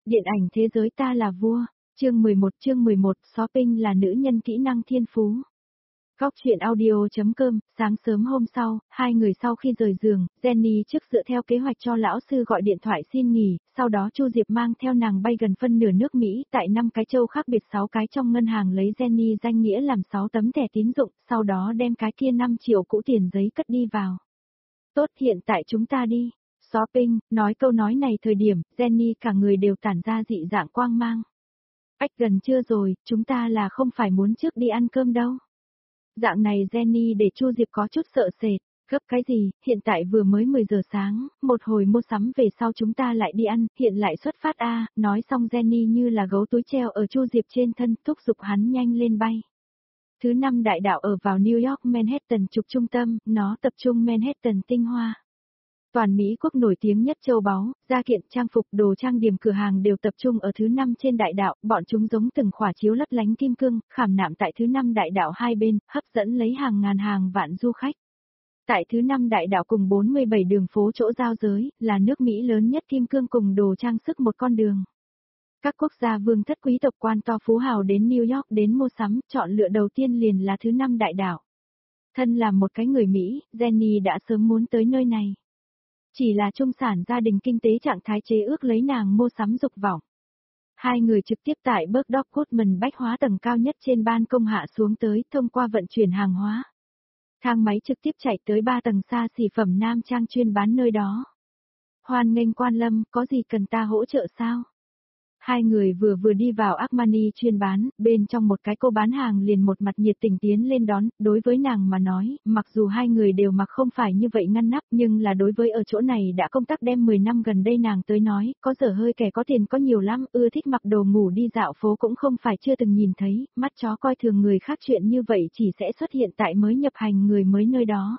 Điện ảnh thế giới ta là vua, chương 11 shopping là nữ nhân kỹ năng thiên phú. Góc chuyện audio.com, sáng sớm hôm sau, hai người sau khi rời giường, Jenny trước dựa theo kế hoạch cho lão sư gọi điện thoại xin nghỉ, sau đó Chu Diệp mang theo nàng bay gần phân nửa nước Mỹ, tại 5 cái châu khác biệt 6 cái trong ngân hàng lấy Jenny danh nghĩa làm 6 tấm thẻ tín dụng, sau đó đem cái kia 5 triệu cũ tiền giấy cất đi vào. Tốt, hiện tại chúng ta đi. Shopping, nói câu nói này thời điểm, Jenny cả người đều tản ra dị dạng quang mang. Ách, gần trưa rồi, chúng ta là không phải muốn trước đi ăn cơm đâu. Dạng này Jenny để Chu Diệp có chút sợ sệt, gấp cái gì, hiện tại vừa mới 10 giờ sáng, một hồi mua sắm về sau chúng ta lại đi ăn, hiện lại xuất phát a. Nói xong Jenny như là gấu túi treo ở Chu Diệp trên thân, thúc giục hắn nhanh lên bay. Thứ 5 đại đạo ở vào New York Manhattan trục trung tâm, nó tập trung Manhattan tinh hoa. Toàn Mỹ quốc nổi tiếng nhất châu báu, gia kiện, trang phục, đồ trang điểm cửa hàng đều tập trung ở thứ 5 trên đại đạo, bọn chúng giống từng khỏa chiếu lấp lánh kim cương, khảm nạm tại thứ 5 đại đạo hai bên, hấp dẫn lấy hàng ngàn hàng vạn du khách. Tại thứ 5 đại đạo cùng 47 đường phố chỗ giao giới, là nước Mỹ lớn nhất kim cương cùng đồ trang sức một con đường. Các quốc gia vương thất quý tộc quan to phú hào đến New York đến mua sắm, chọn lựa đầu tiên liền là thứ 5 đại đạo. Thân là một cái người Mỹ, Jenny đã sớm muốn tới nơi này. Chỉ là trung sản gia đình kinh tế trạng thái chế ước lấy nàng mua sắm dục vọng. Hai người trực tiếp tại Bergdorf Goodman bách hóa tầng cao nhất trên ban công hạ xuống tới thông qua vận chuyển hàng hóa. Thang máy trực tiếp chạy tới 3 tầng xa xỉ phẩm nam trang chuyên bán nơi đó. Hoan nghênh quan lâm, có gì cần ta hỗ trợ sao? Hai người vừa đi vào Armani chuyên bán, bên trong một cái cô bán hàng liền một mặt nhiệt tình tiến lên đón, đối với nàng mà nói, mặc dù hai người đều mặc không phải như vậy ngăn nắp nhưng là đối với ở chỗ này đã công tác đem 10 năm gần đây nàng tới nói, có dở hơi kẻ có tiền có nhiều lắm, ưa thích mặc đồ ngủ đi dạo phố cũng không phải chưa từng nhìn thấy, mắt chó coi thường người khác chuyện như vậy chỉ sẽ xuất hiện tại mới nhập hành người mới nơi đó.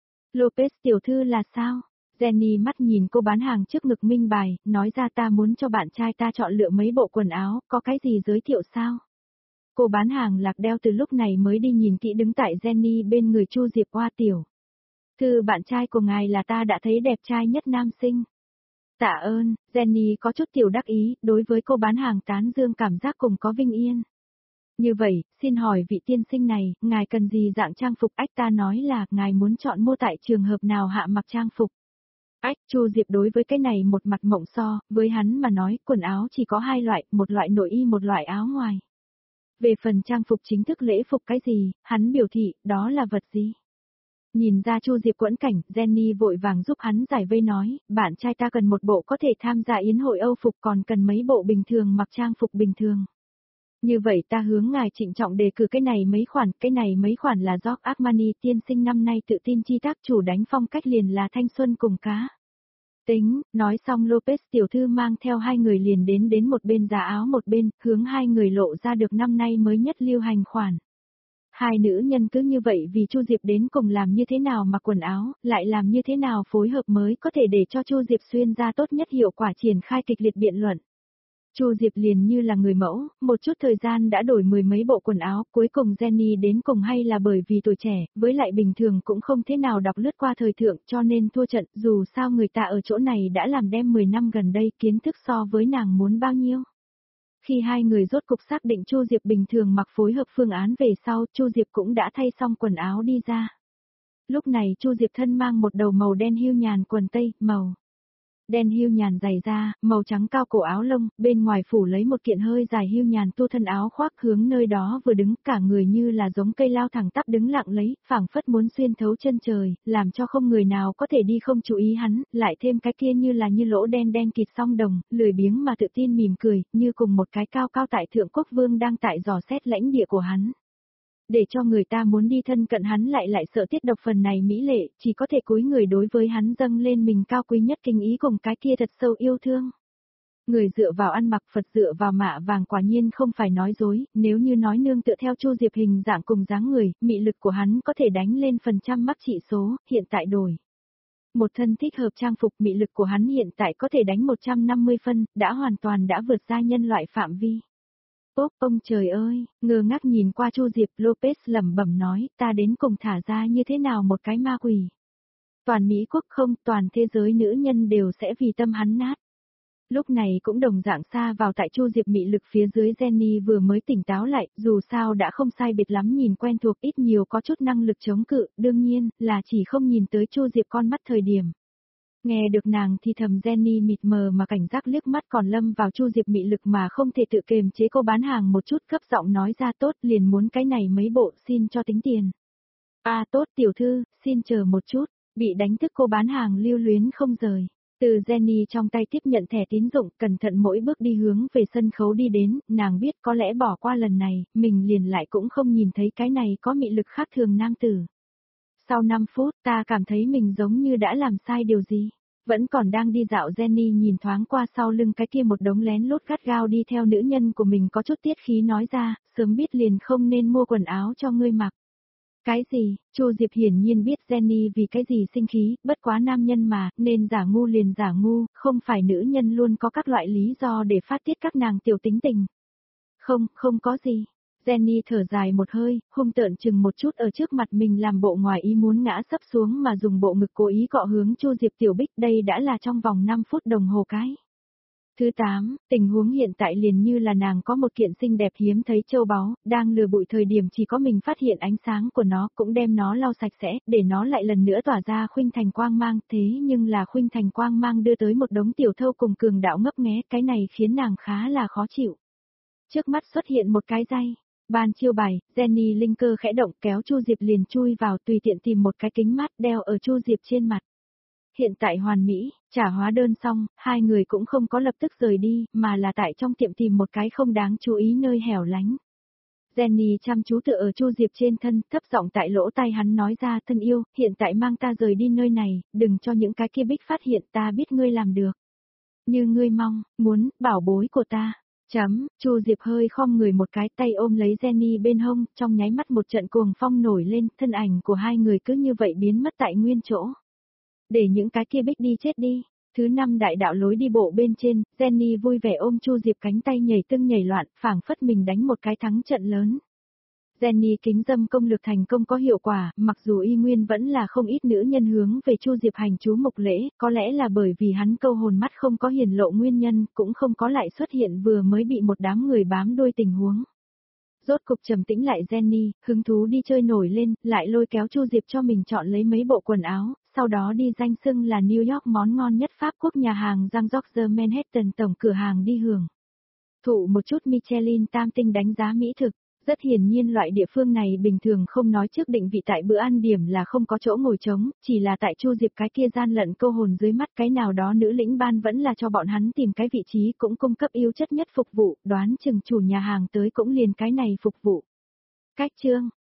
Lopez tiểu thư là sao? Jenny mắt nhìn cô bán hàng trước ngực minh bài, nói ra ta muốn cho bạn trai ta chọn lựa mấy bộ quần áo, có cái gì giới thiệu sao? Cô bán hàng lạc đeo từ lúc này mới đi nhìn kỹ đứng tại Jenny bên người Chu Diệp Hoa tiểu. Thư bạn trai của ngài là ta đã thấy đẹp trai nhất nam sinh. Tạ ơn, Jenny có chút tiểu đắc ý, đối với cô bán hàng tán dương cảm giác cùng có vinh yên. Như vậy, xin hỏi vị tiên sinh này, ngài cần gì dạng trang phục? Ách, ta nói là, ngài muốn chọn mua tại trường hợp nào hạ mặc trang phục? Ách, Chu Diệp đối với cái này một mặt mộng so, với hắn mà nói, quần áo chỉ có hai loại, một loại nội y một loại áo ngoài. Về phần trang phục chính thức lễ phục cái gì, hắn biểu thị, đó là vật gì? Nhìn ra Chu Diệp quẫn cảnh, Jenny vội vàng giúp hắn giải vây nói, bạn trai ta cần một bộ có thể tham gia yến hội Âu phục còn cần mấy bộ bình thường mặc trang phục bình thường. Như vậy ta hướng ngài trịnh trọng đề cử cái này mấy khoản là George Armani tiên sinh năm nay tự tin chi tác chủ đánh phong cách liền là thanh xuân cùng cá. Tính, nói xong Lopez tiểu thư mang theo hai người liền đến một bên giá áo một bên, hướng hai người lộ ra được năm nay mới nhất lưu hành khoản. Hai nữ nhân cứ như vậy vì Chu Diệp đến cùng làm như thế nào mặc quần áo, lại làm như thế nào phối hợp mới có thể để cho Chu Diệp xuyên ra tốt nhất hiệu quả triển khai kịch liệt biện luận. Chu Diệp liền như là người mẫu, một chút thời gian đã đổi 10 mấy bộ quần áo, cuối cùng Jenny đến cùng hay là bởi vì tuổi trẻ, với lại bình thường cũng không thế nào đọc lướt qua thời thượng cho nên thua trận, dù sao người ta ở chỗ này đã làm đem 10 năm gần đây kiến thức so với nàng muốn bao nhiêu. Khi hai người rốt cục xác định Chu Diệp bình thường mặc phối hợp phương án về sau, Chu Diệp cũng đã thay xong quần áo đi ra. Lúc này Chu Diệp thân mang một đầu màu đen hưu nhàn quần tây, màu đen hưu nhàn dày da, màu trắng cao cổ áo lông, bên ngoài phủ lấy một kiện hơi dài hưu nhàn tu thân áo khoác hướng nơi đó vừa đứng cả người như là giống cây lao thẳng tắp đứng lặng lấy, phảng phất muốn xuyên thấu chân trời, làm cho không người nào có thể đi không chú ý hắn, lại thêm cái kia như là như lỗ đen đen kịt song đồng, lười biếng mà tự tin mỉm cười, như cùng một cái cao cao tại thượng quốc vương đang tại dò xét lãnh địa của hắn. Để cho người ta muốn đi thân cận hắn lại sợ tiết độc phần này mỹ lệ, chỉ có thể cúi người đối với hắn dâng lên mình cao quý nhất kinh ý cùng cái kia thật sâu yêu thương. Người dựa vào ăn mặc Phật dựa vào mạ vàng quả nhiên không phải nói dối, nếu như nói nương tựa theo Chu Diệp hình dạng cùng dáng người, mị lực của hắn có thể đánh lên phần trăm mắc trị số, hiện tại đổi. Một thân thích hợp trang phục mị lực của hắn hiện tại có thể đánh 150 phân, đã hoàn toàn đã vượt ra nhân loại phạm vi. Ông trời ơi, ngơ ngác nhìn qua Chu Diệp, Lopez lẩm bẩm nói, ta đến cùng thả ra như thế nào một cái ma quỷ. Toàn Mỹ quốc không, toàn thế giới nữ nhân đều sẽ vì tâm hắn nát. Lúc này cũng đồng dạng xa vào tại Chu Diệp mị lực phía dưới Jenny vừa mới tỉnh táo lại, dù sao đã không sai biệt lắm nhìn quen thuộc ít nhiều có chút năng lực chống cự, đương nhiên là chỉ không nhìn tới Chu Diệp con mắt thời điểm. Nghe được nàng thì thầm Jenny mịt mờ mà cảnh giác liếc mắt còn lâm vào Chu Diệp mị lực mà không thể tự kiềm chế, cô bán hàng một chút cấp giọng nói ra tốt liền muốn cái này mấy bộ xin cho tính tiền. À tốt tiểu thư, xin chờ một chút, bị đánh thức cô bán hàng lưu luyến không rời. Từ Jenny trong tay tiếp nhận thẻ tín dụng, cẩn thận mỗi bước đi hướng về sân khấu đi đến, nàng biết có lẽ bỏ qua lần này, mình liền lại cũng không nhìn thấy cái này có mị lực khác thường nam tử. Sau 5 phút ta cảm thấy mình giống như đã làm sai điều gì. Vẫn còn đang đi dạo Jenny nhìn thoáng qua sau lưng cái kia một đống lén lút gắt gao đi theo nữ nhân của mình có chút tiết khí nói ra, sớm biết liền không nên mua quần áo cho ngươi mặc. Cái gì, Chu Diệp hiển nhiên biết Jenny vì cái gì sinh khí, bất quá nam nhân mà, nên giả ngu liền giả ngu, không phải nữ nhân luôn có các loại lý do để phát tiết các nàng tiểu tính tình. Không có gì. Jenny thở dài một hơi, hung tợn chừng một chút ở trước mặt mình làm bộ ngoài ý muốn ngã sấp xuống mà dùng bộ ngực cố ý cọ hướng Chu Diệp Tiểu Bích, đây đã là trong vòng 5 phút đồng hồ cái. Thứ 8, tình huống hiện tại liền như là nàng có một kiện xinh đẹp hiếm thấy châu báu, đang lừa bụi thời điểm chỉ có mình phát hiện ánh sáng của nó, cũng đem nó lau sạch sẽ, để nó lại lần nữa tỏa ra khuynh thành quang mang, thế nhưng là khuynh thành quang mang đưa tới một đống tiểu thâu cùng cường đạo ngấp nghé, cái này khiến nàng khá là khó chịu. Trước mắt xuất hiện một cái dây. Ban chiêu bài, Jenny linh cơ khẽ động kéo Chu Diệp liền chui vào tùy tiện tìm một cái kính mát đeo ở Chu Diệp trên mặt. Hiện tại hoàn mỹ, trả hóa đơn xong, hai người cũng không có lập tức rời đi, mà là tại trong tiệm tìm một cái không đáng chú ý nơi hẻo lánh. Jenny chăm chú tựa ở Chu Diệp trên thân, thấp giọng tại lỗ tai hắn nói ra, thân yêu, hiện tại mang ta rời đi nơi này, đừng cho những cái kia bích phát hiện, ta biết ngươi làm được. Như ngươi mong, muốn, bảo bối của ta. Chu Diệp hơi khom người một cái, tay ôm lấy Jenny bên hông, trong nháy mắt một trận cuồng phong nổi lên, thân ảnh của hai người cứ như vậy biến mất tại nguyên chỗ. Để những cái kia bích đi chết đi. Thứ 5 đại đạo lối đi bộ bên trên, Jenny vui vẻ ôm Chu Diệp cánh tay nhảy tưng nhảy loạn, phảng phất mình đánh một cái thắng trận lớn. Jenny kính dâm công lực thành công có hiệu quả, mặc dù y nguyên vẫn là không ít nữ nhân hướng về Chu Diệp hành chú mục lễ, có lẽ là bởi vì hắn câu hồn mắt không có hiển lộ nguyên nhân, cũng không có lại xuất hiện vừa mới bị một đám người bám đuôi tình huống. Rốt cục trầm tĩnh lại Jenny, hứng thú đi chơi nổi lên, lại lôi kéo Chu Diệp cho mình chọn lấy mấy bộ quần áo, sau đó đi danh xưng là New York món ngon nhất Pháp quốc nhà hàng Jean Georges Manhattan tổng cửa hàng đi hưởng. Thụ một chút Michelin tam tinh đánh giá mỹ thực. Rất hiển nhiên loại địa phương này bình thường không nói trước định vị tại bữa ăn điểm là không có chỗ ngồi trống, chỉ là tại Chu Diệp cái kia gian lận câu hồn dưới mắt cái nào đó nữ lĩnh ban vẫn là cho bọn hắn tìm cái vị trí cũng cung cấp ưu chất nhất phục vụ, đoán chừng chủ nhà hàng tới cũng liền cái này phục vụ. Cách chương